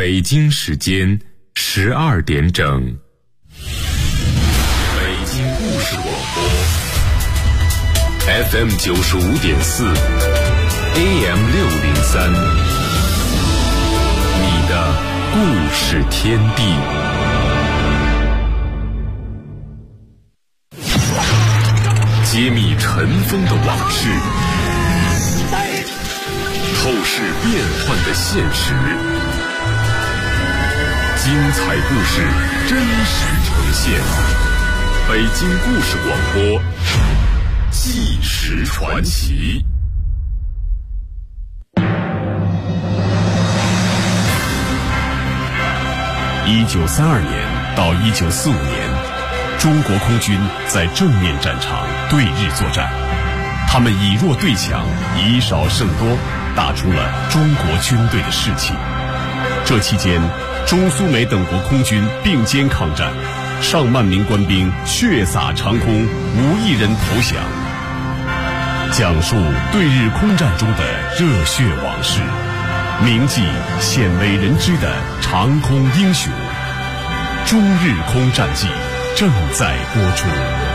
北京时间12点整。北京故事广播 FM 95.4 AM 603，你的故事天地。揭秘尘封的往事，透视变幻的现实，精彩故事真实呈现。北京故事广播，纪实传奇。1932年到1945年，中国空军在正面战场对日作战，他们以弱对强，以少胜多，打出了中国军队的士气。这期间，中苏美等国空军并肩抗战，上万名官兵血洒长空，无一人投降。讲述对日空战中的热血往事，铭记鲜为人知的长空英雄。中日空战记正在播出。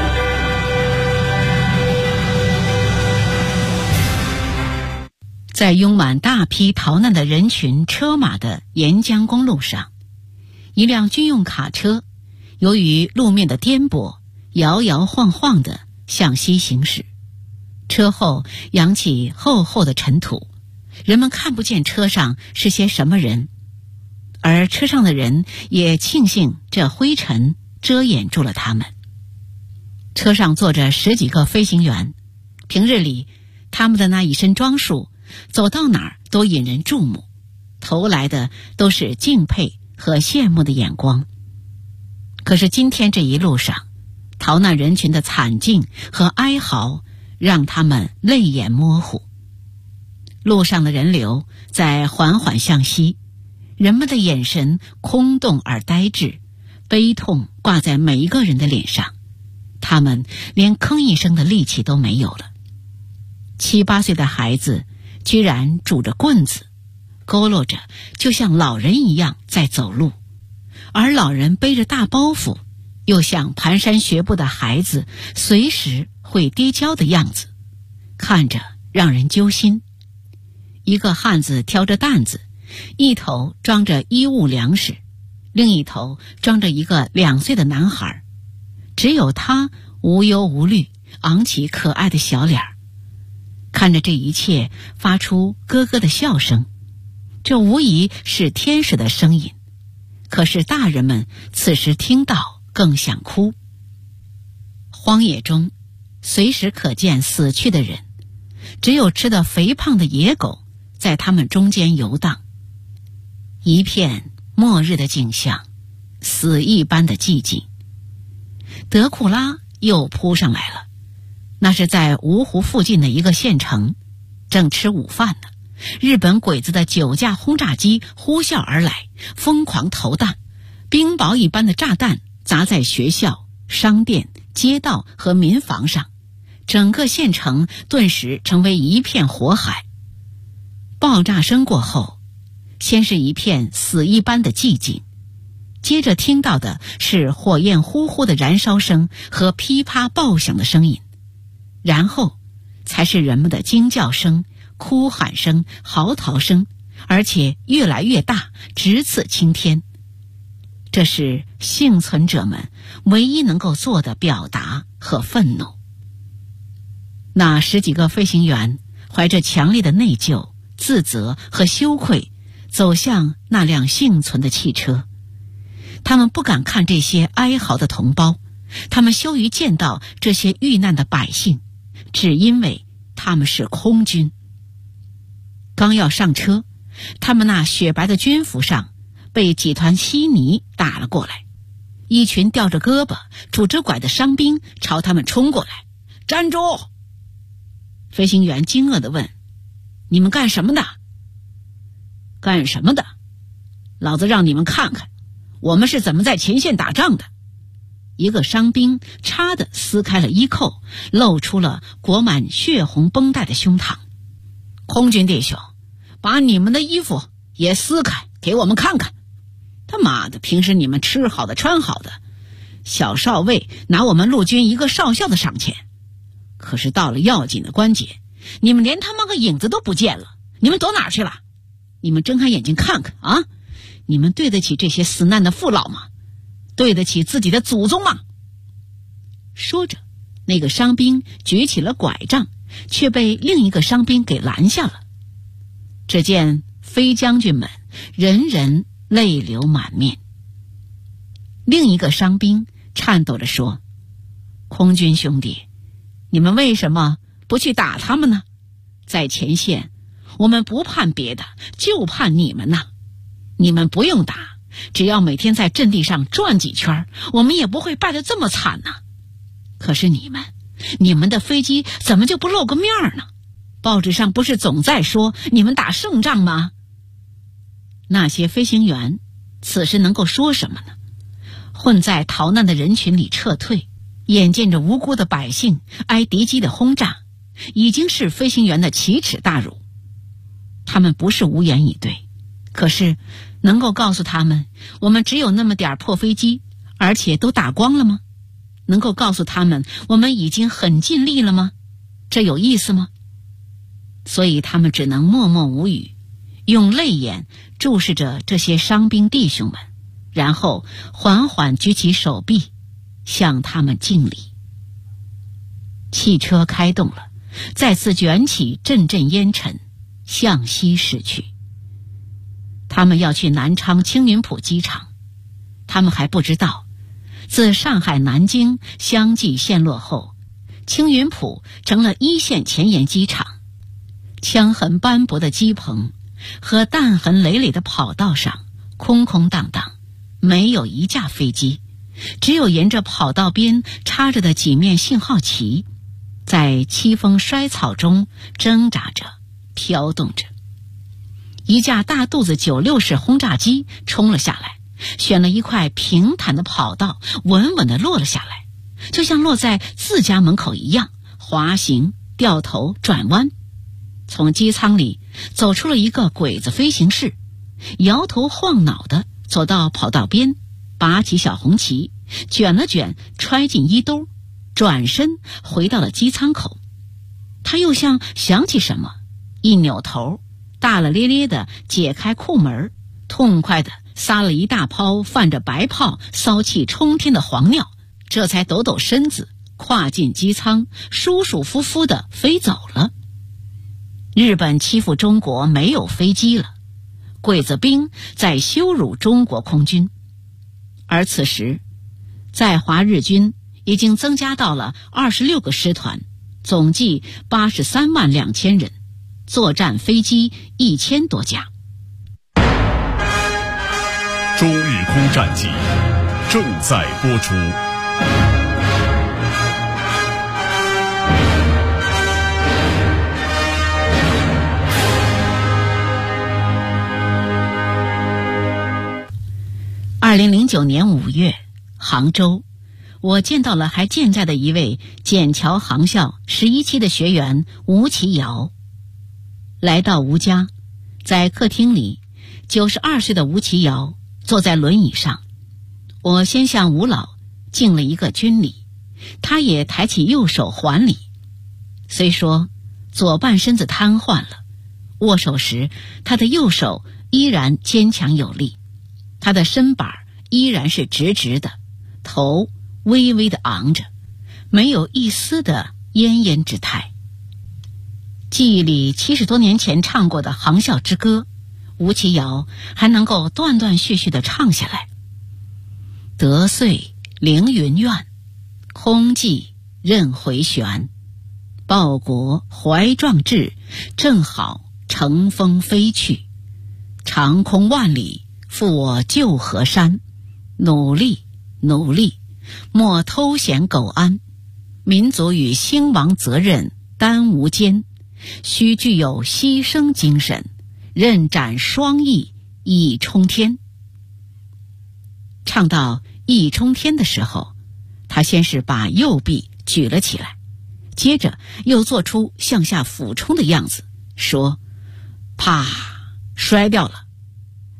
在拥满大批逃难的人群车马的沿江公路上，一辆军用卡车由于路面的颠簸，摇摇晃晃地向西行驶。车后扬起厚厚的尘土，人们看不见车上是些什么人，而车上的人也庆幸这灰尘遮掩住了他们。车上坐着10几个飞行员，平日里他们的那一身装束走到哪儿都引人注目，投来的都是敬佩和羡慕的眼光。可是今天这一路上，逃难人群的惨境和哀嚎让他们泪眼模糊。路上的人流在缓缓向西，人们的眼神空洞而呆滞，悲痛挂在每一个人的脸上，他们连吭一声的力气都没有了。7、8岁的孩子居然拄着棍子，佝偻着就像老人一样在走路，而老人背着大包袱，又像蹒跚学步的孩子随时会跌跤的样子，看着让人揪心。一个汉子挑着担子，一头装着衣物粮食，另一头装着一个2岁的男孩，只有他无忧无虑，昂起可爱的小脸儿，看着这一切发出咯咯的笑声。这无疑是天使的声音，可是大人们此时听到更想哭。荒野中随时可见死去的人，只有吃得肥胖的野狗在他们中间游荡。一片末日的景象，死一般的寂静。德库拉又扑上来了，那是在芜湖附近的一个县城，正吃午饭呢。日本鬼子的9架轰炸机呼啸而来，疯狂投弹，冰雹一般的炸弹砸在学校、商店、街道和民房上，整个县城顿时成为一片火海。爆炸声过后，先是一片死一般的寂静，接着听到的是火焰呼呼的燃烧声和噼啪爆响的声音，然后才是人们的惊叫声、哭喊声、嚎啕声，而且越来越大，直刺青天。这是幸存者们唯一能够做的表达和愤怒。那10几个飞行员怀着强烈的内疚、自责和羞愧走向那辆幸存的汽车。他们不敢看这些哀嚎的同胞，他们羞于见到这些遇难的百姓，只因为他们是空军。刚要上车，他们那雪白的军服上被几团稀泥打了过来，一群吊着胳膊、拄着拐的伤兵朝他们冲过来。站住！飞行员惊愕地问：你们干什么的？干什么的？老子让你们看看我们是怎么在前线打仗的。一个伤兵嚓地撕开了衣扣，露出了裹满血红绷带的胸膛。空军弟兄，把你们的衣服也撕开给我们看看。 他妈的，平时你们吃好的穿好的，小少尉拿我们陆军一个少校的赏钱，可是到了要紧的关节，你们连他妈个影子都不见了，你们躲哪儿去了？你们睁开眼睛看看啊！你们对得起这些死难的父老吗？对得起自己的祖宗吗？说着，那个伤兵举起了拐杖，却被另一个伤兵给拦下了。只见飞将军们人人泪流满面。另一个伤兵颤抖着说：空军兄弟，你们为什么不去打他们呢？在前线，我们不盼别的，就盼你们呐。你们不用打，只要每天在阵地上转几圈，我们也不会败得这么惨呢。可是你们的飞机怎么就不露个面呢？报纸上不是总在说你们打胜仗吗？那些飞行员此时能够说什么呢？混在逃难的人群里撤退，眼见着无辜的百姓挨敌机的轰炸，已经是飞行员的奇耻大辱。他们不是无言以对，可是能够告诉他们我们只有那么点破飞机，而且都打光了吗？能够告诉他们我们已经很尽力了吗？这有意思吗？所以他们只能默默无语，用泪眼注视着这些伤兵弟兄们，然后缓缓举起手臂向他们敬礼。汽车开动了，再次卷起阵阵烟尘，向西驶去。他们要去南昌青云浦机场。他们还不知道，自上海南京相继陷落后，青云浦成了一线前沿机场。枪痕斑驳的机棚和弹痕累累的跑道上空空荡荡，没有一架飞机，只有沿着跑道边插着的几面信号旗，在凄风衰草中挣扎着飘动着。一架大肚子96式轰炸机冲了下来，选了一块平坦的跑道，稳稳地落了下来，就像落在自家门口一样，滑行、掉头、转弯。从机舱里走出了一个鬼子飞行士，摇头晃脑地走到跑道边，拔起小红旗，卷了卷，揣进衣兜，转身回到了机舱口。他又像想起什么，一扭头，大大咧咧地解开裤门，痛快地撒了一大泡泛着白泡、骚气冲天的黄尿，这才抖抖身子，跨进机舱，舒舒服服地飞走了。日本欺负中国没有飞机了，鬼子兵在羞辱中国空军。而此时，在华日军已经增加到了26个师团，总计83万2千人，作战飞机1000多架。 中日空战记正在播出。 2009年5月，杭州，我见到了还健在的一位笕桥航校11期的学员吴其尧。来到吴家，在客厅里，92岁的吴其尧坐在轮椅上。我先向吴老敬了一个军礼，他也抬起右手还礼。虽说左半身子瘫痪了，握手时他的右手依然坚强有力，他的身板依然是直直的，头微微的昂着，没有一丝的奄奄之态。记忆里70多年前唱过的航校之歌，吴其尧还能够断断续续地唱下来。得遂凌云苑，空寂任回旋，报国怀壮志，正好乘风飞去。长空万里，赴我旧河山，努力努力，莫偷闲苟安。民族与兴亡责任担无间，须具有牺牲精神，任展双翼一冲天。唱到一冲天的时候，他先是把右臂举了起来，接着又做出向下俯冲的样子，说：啪，摔掉了。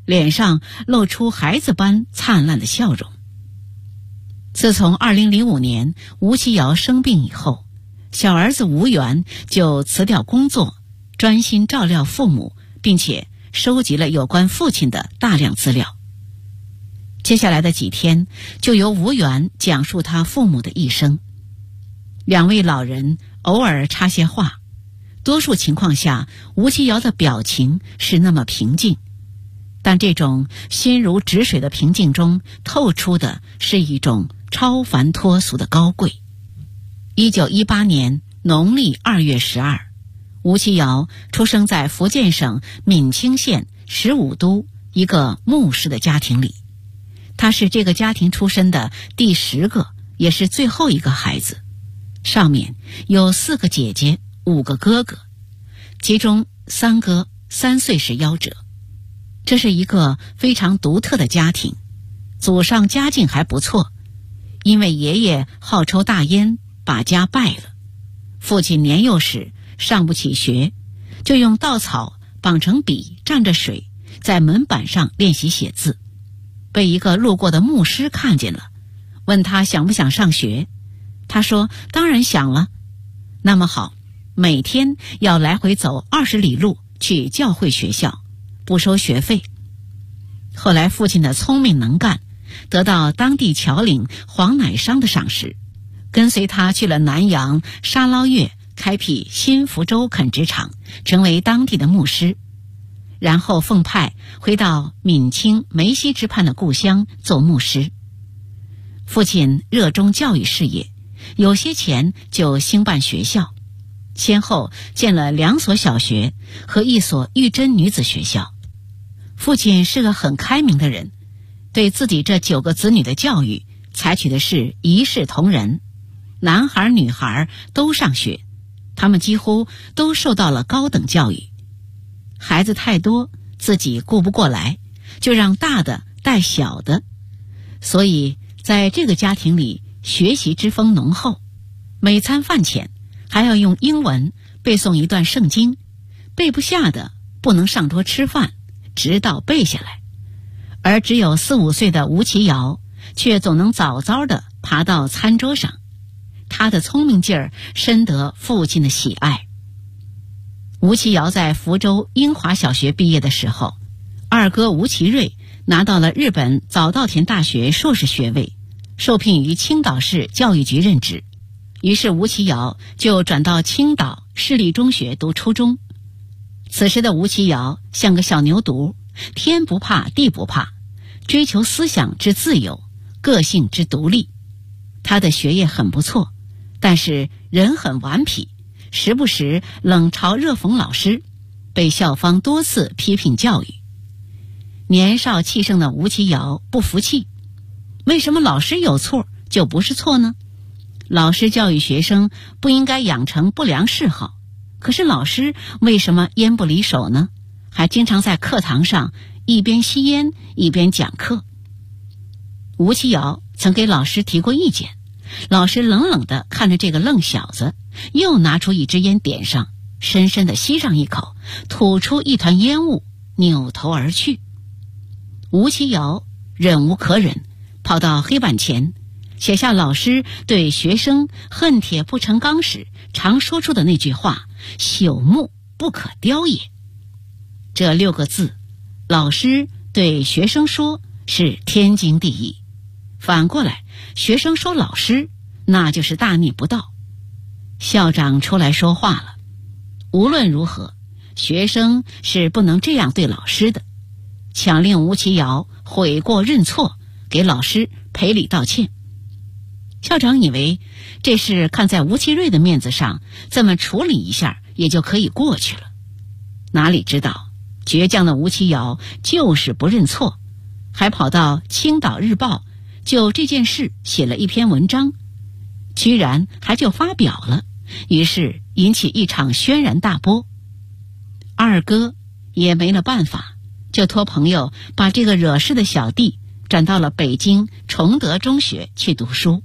脸上露出孩子般灿烂的笑容。自从2005年吴其尧生病以后，小儿子吴源就辞掉工作，专心照料父母，并且收集了有关父亲的大量资料。接下来的几天，就由吴源讲述他父母的一生。两位老人偶尔插些话，多数情况下，吴其尧的表情是那么平静，但这种心如止水的平静中透出的是一种超凡脱俗的高贵。1918年农历2月12，吴其尧出生在福建省闽清县15都一个牧师的家庭里。他是这个家庭出身的第10个，也是最后一个孩子。上面有4个姐姐，5个哥哥，其中3哥3岁时夭折。这是一个非常独特的家庭，祖上家境还不错，因为爷爷好抽大烟，把家败了。父亲年幼时上不起学，就用稻草绑成笔，蘸着水，在门板上练习写字。被一个路过的牧师看见了，问他想不想上学。他说当然想了。那么好，每天要来回走20里路去教会学校，不收学费。后来父亲的聪明能干得到当地侨领黄乃商的赏识，跟随他去了南洋沙捞越，开辟新福州垦殖场，成为当地的牧师。然后奉派回到闽清梅溪之畔的故乡做牧师。父亲热衷教育事业，有些钱就兴办学校，先后建了2所小学和1所玉珍女子学校。父亲是个很开明的人，对自己这9个子女的教育采取的是一视同仁，男孩女孩都上学，他们几乎都受到了高等教育。孩子太多，自己顾不过来，就让大的带小的，所以在这个家庭里学习之风浓厚。每餐饭前还要用英文背诵一段圣经，背不下的不能上桌吃饭，直到背下来。而只有4、5岁的吴其尧却总能早早地爬到餐桌上，他的聪明劲儿深得父亲的喜爱。吴其尧在福州英华小学毕业的时候，二哥吴其瑞拿到了日本早稻田大学硕士学位，受聘于青岛市教育局任职。于是吴其尧就转到青岛市立中学读初中。此时的吴其尧像个小牛犊，天不怕地不怕，追求思想之自由，个性之独立。他的学业很不错，但是人很顽皮，时不时冷嘲热讽老师，被校方多次批评教育。年少气盛的吴其尧不服气，为什么老师有错就不是错呢？老师教育学生不应该养成不良嗜好，可是老师为什么烟不离手呢？还经常在课堂上一边吸烟一边讲课。吴其尧曾给老师提过意见，老师冷冷地看着这个愣小子，又拿出一支烟点上，深深地吸上一口，吐出一团烟雾，扭头而去。吴其尧忍无可忍，跑到黑板前写下老师对学生恨铁不成钢时常说出的那句话：朽木不可雕也。这6个字，老师对学生说是天经地义，反过来学生说老师，那就是大逆不道。校长出来说话了，无论如何学生是不能这样对老师的，强令吴其尧悔过认错，给老师赔礼道歉。校长以为这事看在吴其瑞的面子上，这么处理一下也就可以过去了，哪里知道倔强的吴其尧就是不认错，还跑到青岛日报就这件事写了一篇文章，居然还就发表了，于是引起一场轩然大波。二哥也没了办法，就托朋友把这个惹事的小弟转到了北京崇德中学去读书。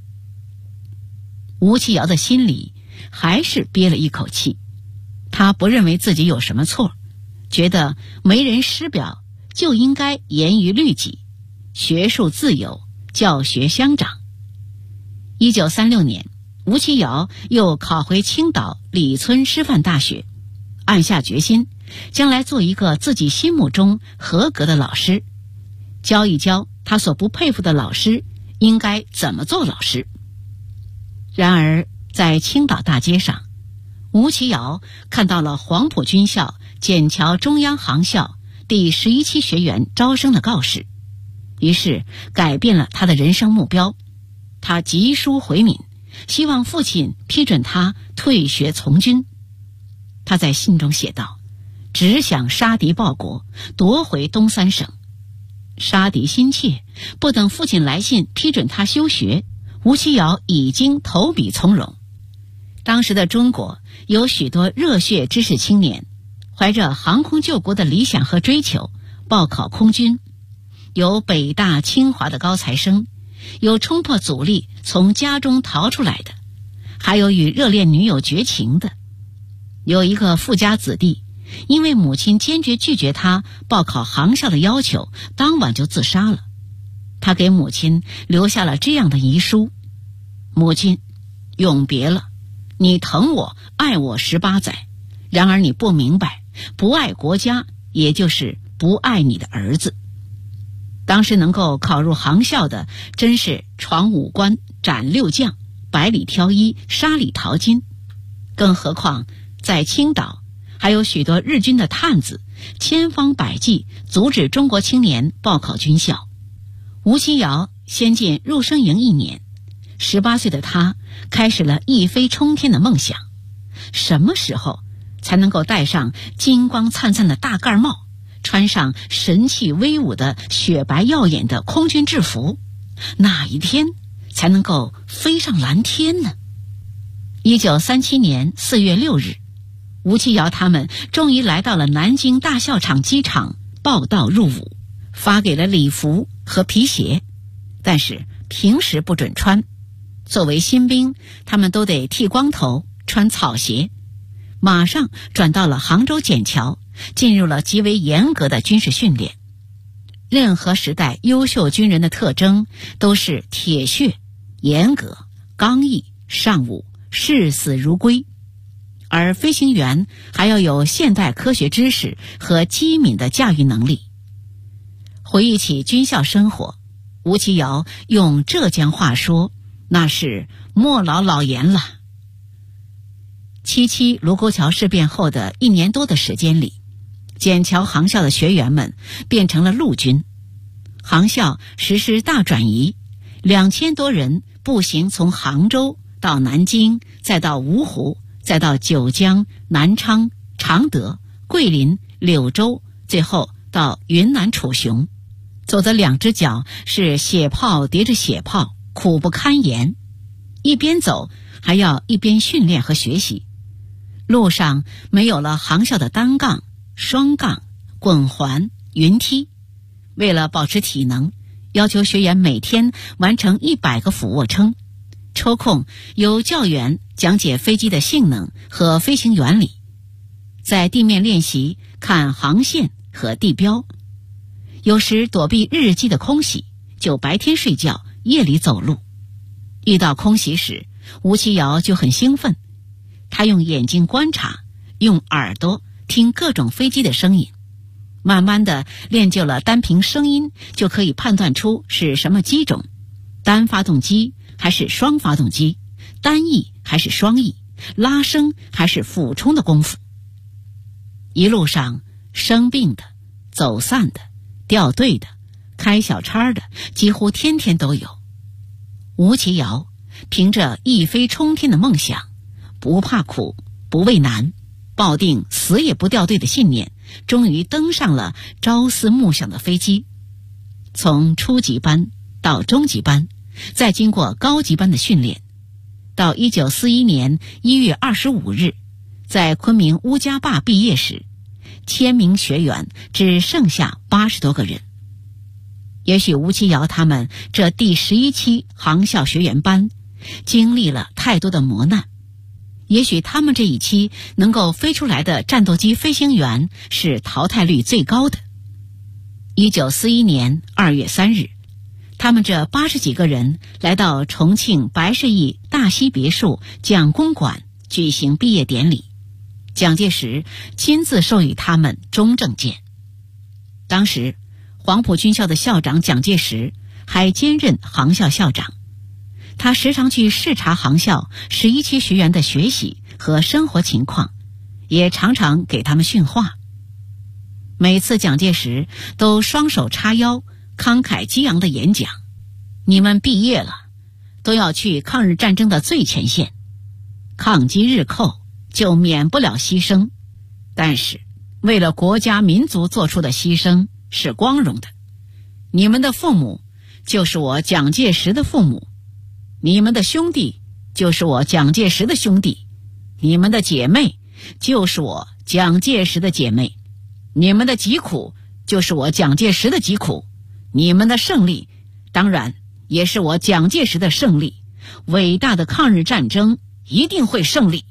吴其尧的心里还是憋了一口气，他不认为自己有什么错，觉得为人师表就应该严于律己，学术自由，教学相长。1936年，吴其尧又考回青岛李村师范大学，暗下决心，将来做一个自己心目中合格的老师，教一教他所不佩服的老师应该怎么做老师。然而在青岛大街上，吴其尧看到了黄埔军校笕桥中央航校第11期学员招生的告示，于是改变了他的人生目标。他急书回闽，希望父亲批准他退学从军。他在信中写道：只想杀敌报国，夺回东三省。杀敌心切，不等父亲来信批准他休学，吴其尧已经投笔从戎。当时的中国有许多热血知识青年，怀着航空救国的理想和追求报考空军，有北大清华的高材生，有冲破阻力从家中逃出来的，还有与热恋女友绝情的。有一个富家子弟，因为母亲坚决拒绝他报考航校的要求，当晚就自杀了。他给母亲留下了这样的遗书：母亲，永别了，你疼我爱我18载，然而你不明白，不爱国家也就是不爱你的儿子。当时能够考入航校的真是闯5关斩6将，百里挑一，沙里淘金。更何况在青岛还有许多日军的探子，千方百计阻止中国青年报考军校。吴其尧先进入生营1年，18岁的他开始了一飞冲天的梦想。什么时候才能够戴上金光灿灿的大盖帽，穿上神气威武的雪白耀眼的空军制服？哪一天才能够飞上蓝天呢？1937年4月6日，吴其尧他们终于来到了南京大校场机场报到入伍，发给了礼服和皮鞋，但是平时不准穿。作为新兵，他们都得剃光头，穿草鞋。马上转到了杭州笕桥，进入了极为严格的军事训练。任何时代优秀军人的特征都是铁血、严格、刚毅、尚武、视死如归，而飞行员还要有现代科学知识和机敏的驾驭能力。回忆起军校生活，吴其尧用浙江话说，那是莫老老严了。7·7卢沟桥事变后的1年多的时间里，笕桥航校的学员们变成了陆军，航校实施大转移，2000多人步行从杭州到南京，再到芜湖，再到九江、南昌、常德、桂林、柳州，最后到云南楚雄。走的2只脚是血泡叠着血泡，苦不堪言。一边走还要一边训练和学习。路上没有了航校的单杠、双杠、滚环、云梯。为了保持体能，要求学员每天完成100个俯卧撑，抽空由教员讲解飞机的性能和飞行原理，在地面练习看航线和地标。有时躲避日机的空袭，就白天睡觉，夜里走路。遇到空袭时，吴其尧就很兴奋，他用眼睛观察，用耳朵听各种飞机的声音，慢慢的练就了单凭声音就可以判断出是什么机种，单发动机还是双发动机，单翼还是双翼，拉升还是俯冲的功夫。一路上生病的、走散的、掉队的、开小差的，几乎天天都有。吴其尧凭着一飞冲天的梦想，不怕苦，不畏难，抱定死也不掉队的信念，终于登上了朝思暮想的飞机。从初级班到中级班，再经过高级班的训练，到1941年1月25日，在昆明乌家坝毕业时，1000名学员只剩下80多个人。也许吴其尧他们这第11期航校学员班经历了太多的磨难，也许他们这一期能够飞出来的战斗机飞行员是淘汰率最高的。 1941年2月3日，他们这80几个人来到重庆白市驿大西别墅蒋公馆举行毕业典礼，蒋介石亲自授予他们中正舰。当时黄埔军校的校长蒋介石还兼任航校校长，他时常去视察航校11期学员的学习和生活情况，也常常给他们训话。每次蒋介石都双手叉腰，慷慨激昂地演讲：你们毕业了，都要去抗日战争的最前线，抗击日寇就免不了牺牲，但是为了国家民族做出的牺牲是光荣的。你们的父母就是我蒋介石的父母，你们的兄弟就是我蒋介石的兄弟，你们的姐妹就是我蒋介石的姐妹，你们的疾苦就是我蒋介石的疾苦，你们的胜利当然也是我蒋介石的胜利。伟大的抗日战争一定会胜利。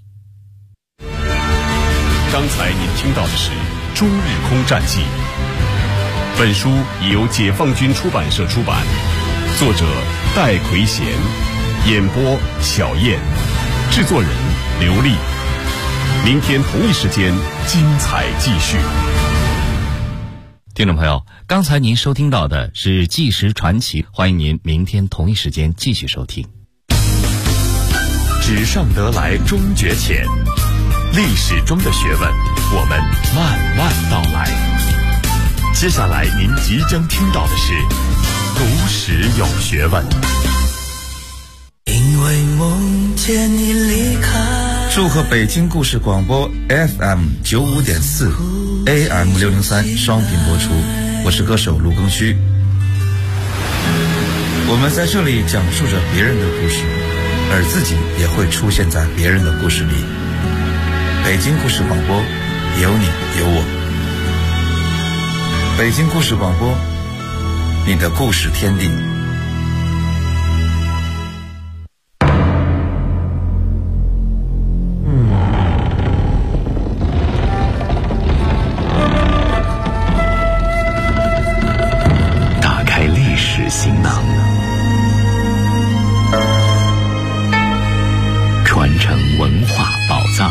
刚才您听到的是《中日空战记》，本书已由解放军出版社出版，作者戴奎贤，演播小燕，制作人刘丽。明天同一时间精彩继续。 听众朋友，刚才您收听到的是《纪实传奇》，欢迎您明天同一时间继续收听。 纸上得来终觉浅，历史中的学问我们慢慢道来。接下来您即将听到的是读史有学问。 因为梦见你离开， 祝贺北京故事广播 FM 95.4 AM 603双频播出，我是歌手卢庚戌。我们在这里讲述着别人的故事，而自己也会出现在别人的故事里。北京故事广播，有你有我。北京故事广播，你的故事天地。 打开历史行囊，传承文化宝藏。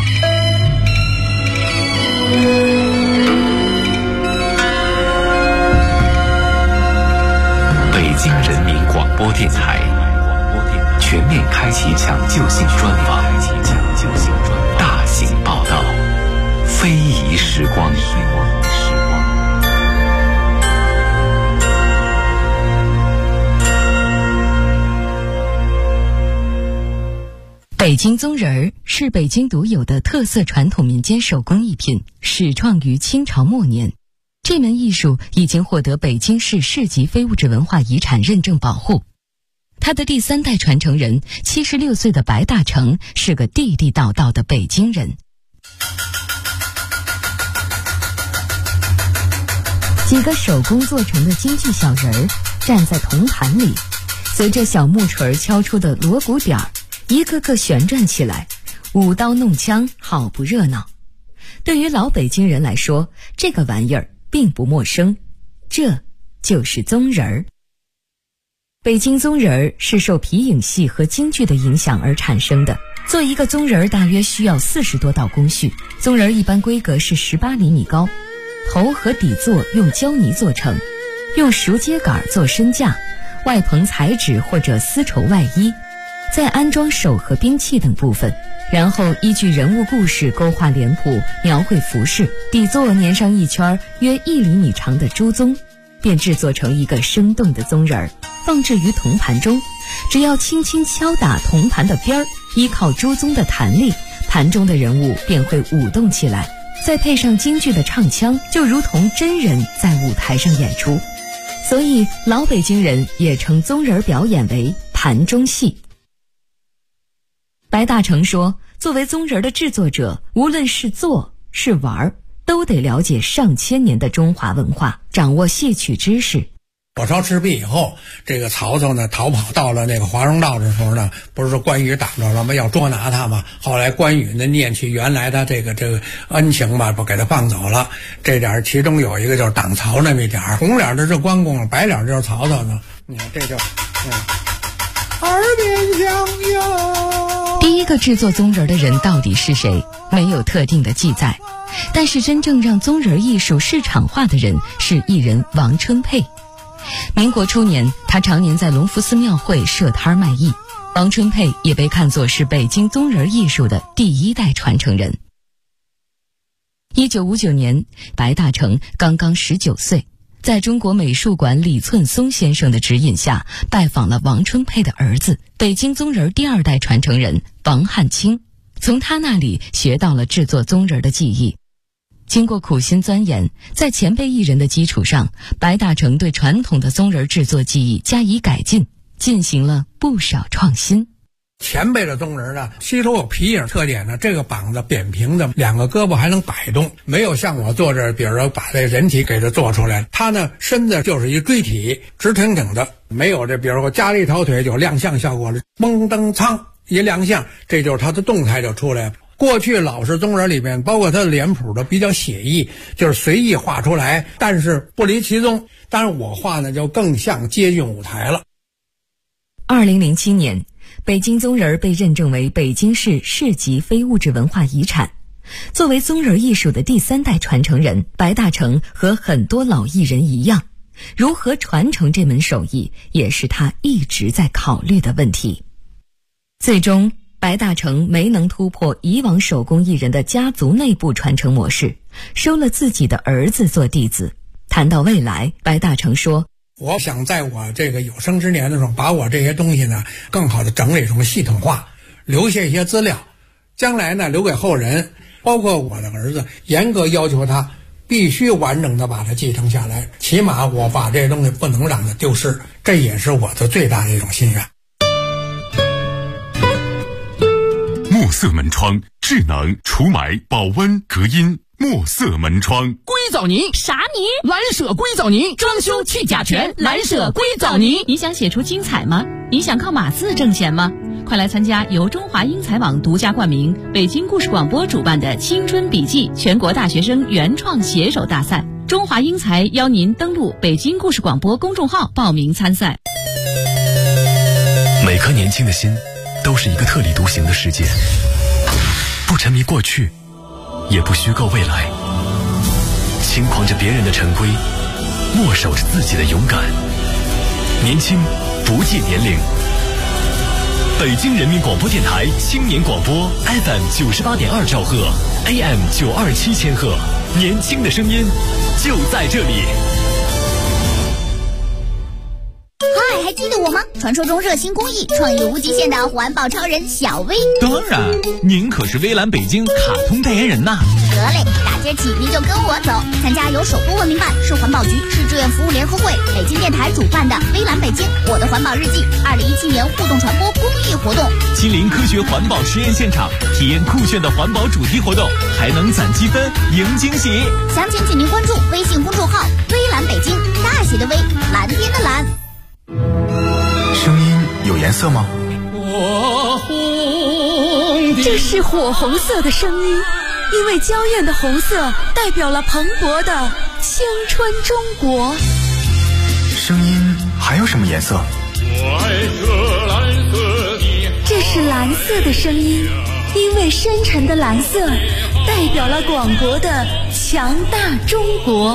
北京人民广播电台全面开启抢救性专访，大型报道，非遗时光。 北京宗人儿是北京独有的特色传统民间手工艺品，始创于清朝末年。这门艺术已经获得北京市市级非物质文化遗产认证保护。他的第3代传承人76岁的白大成是个地地道道的北京人。几个手工做成的京剧小人儿站在铜盘里，随着小木锤敲出的锣鼓点儿，一个个旋转起来，舞刀弄枪，好不热闹。对于老北京人来说，这个玩意儿并不陌生，这就是宗人儿。北京宗人儿是受皮影戏和京剧的影响而产生的。做一个宗人儿大约需要40多道工序。宗人儿一般规格是18厘米高，头和底座用胶泥做成，用熟秸秆做身架，外棚彩纸或者丝绸外衣，再安装手和兵器等部分，然后依据人物故事勾画脸谱，描绘服饰，底座粘上一圈约1厘米长的朱宗，便制作成一个生动的宗人儿，放置于铜盘中。只要轻轻敲打铜盘的边儿，依靠朱宗的弹力，盘中的人物便会舞动起来，再配上京剧的唱腔，就如同真人在舞台上演出。所以老北京人也称宗人表演为盘中戏。白大成说，作为宗人的制作者，无论是做是玩，都得了解上千年的中华文化，掌握戏曲知识。 火烧赤壁以后，这个曹操呢逃跑到了那个华容道的时候呢，不是说关羽挡着了吗？要捉拿他嘛。后来关羽呢念起原来的这个恩情吧，不给他放走了。这点其中有一个就是挡曹那么一点，红脸的是关公，白脸就是曹操呢。你看这就耳边响哟。 第一个制作宗人的人到底是谁？没有特定的记载。但是真正让宗人艺术市场化的人是艺人王春佩。民国初年，他常年在隆福寺庙会设摊卖艺。王春佩也被看作是北京宗人艺术的第一代传承人。1959年，白大成刚刚19岁，在中国美术馆李寸松先生的指引下，拜访了王春佩的儿子，北京宗人第2代传承人王汉卿，从他那里学到了制作宗人的技艺。经过苦心钻研，在前辈艺人的基础上，白大成对传统的宗人制作技艺加以改进，进行了不少创新。 前辈的宗人呢，吸收有皮影特点呢，这个膀子扁平的，2个胳膊还能摆动，没有像我坐这儿，比如说把这人体给它做出来。他呢身子就是一锥体，直挺挺的，没有这比如说加了一条腿就亮相效果了，嘣噔噌一亮相，这就是他的动态就出来了。过去老式宗人里面，包括他的脸谱都比较写意，就是随意画出来，但是不离其宗。但是我画呢就更像接近舞台了。 2007年，北京宗人被认证为北京市市级非物质文化遗产。作为宗人艺术的第3代传承人，白大成和很多老艺人一样，如何传承这门手艺也是他一直在考虑的问题。最终白大成没能突破以往手工艺人的家族内部传承模式，收了自己的儿子做弟子。谈到未来，白大成说， 我想在我这个有生之年的时候，把我这些东西呢更好的整理成系统化，留下一些资料，将来呢留给后人，包括我的儿子，严格要求他必须完整的把它继承下来，起码我把这些东西不能让它丢失，这也是我的最大的一种心愿。 墨色门窗，智能除霾、保温、隔音。墨色门窗， 硅藻泥啥泥？ 蓝舍硅藻泥，装修去甲醛，蓝舍硅藻泥。 你想写出精彩吗？你想靠码字挣钱吗？快来参加由中华英才网独家冠名、北京故事广播主办的青春笔记全国大学生原创写手大赛。中华英才邀您登录北京故事广播公众号报名参赛。 每颗年轻的心都是一个特立独行的世界，不沉迷过去，也不虚构未来，轻狂着别人的陈规，默守着自己的勇敢。年轻不计年龄。北京人民广播电台青年广播 FM 98.2兆赫 AM 927千赫，年轻的声音就在这里。 嗨，还记得我吗？传说中热心公益、创意无极限的环保超人小薇。 当然，您可是微蓝北京卡通代言人呐。 得嘞，打今儿起您就跟我走，参加由首都文明办、市环保局、市志愿服务联合会、北京电台主办的微蓝北京我的环保日记2017年互动传播公益活动， 亲临科学环保实验现场，体验酷炫的环保主题活动，还能攒积分赢惊喜。 详情请您关注微信公众号微蓝北京，大写的微，蓝天的蓝。 声音有颜色吗？ 这是火红色的声音，因为娇艳的红色代表了蓬勃的青春中国。 声音还有什么颜色？ 这是蓝色的声音，因为深沉的蓝色代表了广博的强大中国。